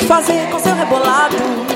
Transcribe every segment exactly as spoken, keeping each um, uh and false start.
fazer com seu rebolado.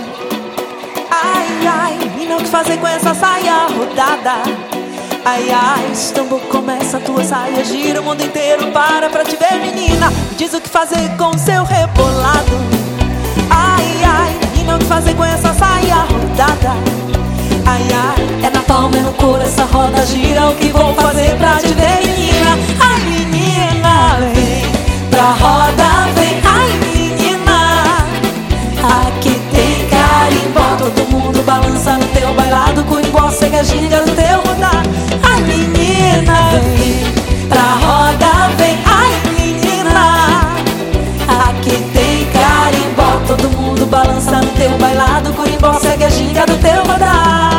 Ai, ai, menina, o que fazer com essa saia rodada? Ai, ai, estambo começa, tua saia gira o mundo inteiro para pra te ver, menina. Diz o que fazer com seu rebolado. Ai, ai, menina, o que fazer com essa saia rodada? Ai, ai, é na palma, é no couro, essa roda gira. O que vou fazer pra te ver, menina? Ai, menina, vem pra roda, vem. Ai, menina, aqui tem carimbó, todo mundo balança no teu bailado. Curimbó, segue a ginga do teu rodar. Ai, menina, vem pra roda, vem. Ai, menina, aqui tem carimbó, todo mundo balança no teu bailado. Curimbó, segue a ginga do teu rodar.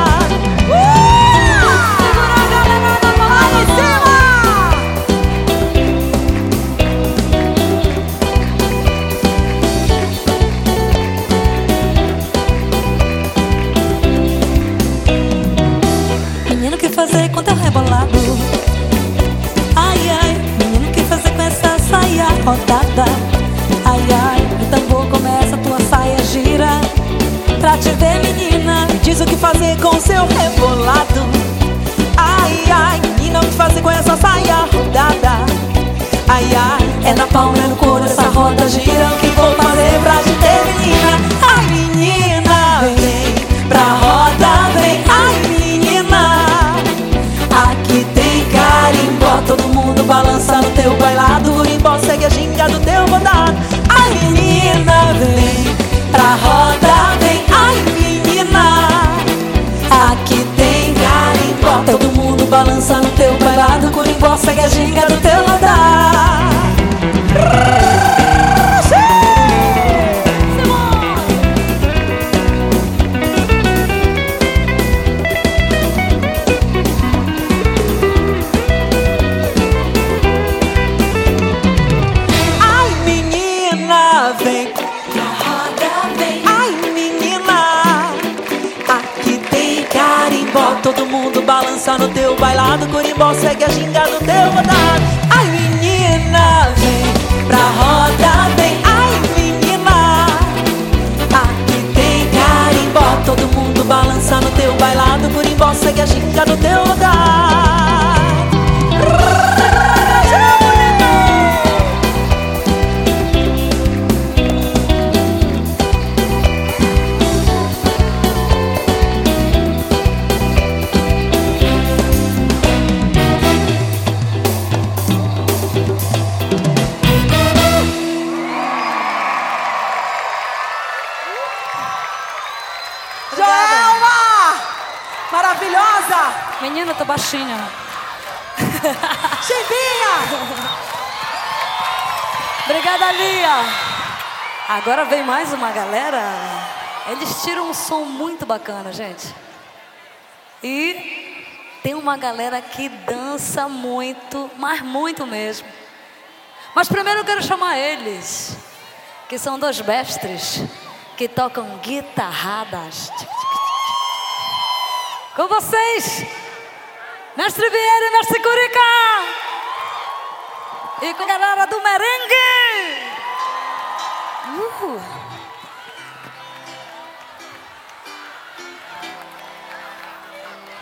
Menino, o que fazer com teu rebolado? Ai, ai, menino, o que fazer com essa saia rodada? Ai, ai, o tambor começa, tua saia gira pra te ver, menina. Diz o que fazer com seu rebolado. Ai, ai, menina, o que fazer com essa saia rodada? Ai, ai, é na palma, é no couro, essa roda gira. O que vou fazer pra te ter, menina? Ai, menina, vem pra roda, vem. Ai, menina, aqui tem carimbó, todo mundo balança no teu bailado. Curimbó, segue a ginga do teu rodar. Ai, menina, vem pra roda, vem. Ai, menina, aqui tem carimbó, todo mundo balança no teu bailado. Curimbó, segue a ginga do teu rodar. Ai, menina, vem pra roda, vem. Ai, menina, aqui tem carimbó, todo mundo balança no teu bailado. Curimbó, segue a ginga do teu rodar. Ai, menina, vem pra roda, vem. Ai, menina, aqui tem carimbó, todo mundo balança no teu bailado. Curimbó, segue a ginga do teu rodar. Joelma! Maravilhosa! Menina, tô baixinha. Chimbinha! Obrigada, Lia. Agora vem mais uma galera. Eles tiram um som muito bacana, gente. E tem uma galera que dança muito, mas muito mesmo. Mas primeiro eu quero chamar eles, que são dois mestres que tocam guitarradas. Com vocês, Mestre Vieira e Mestre Curica. E com a galera do merengue. Uh,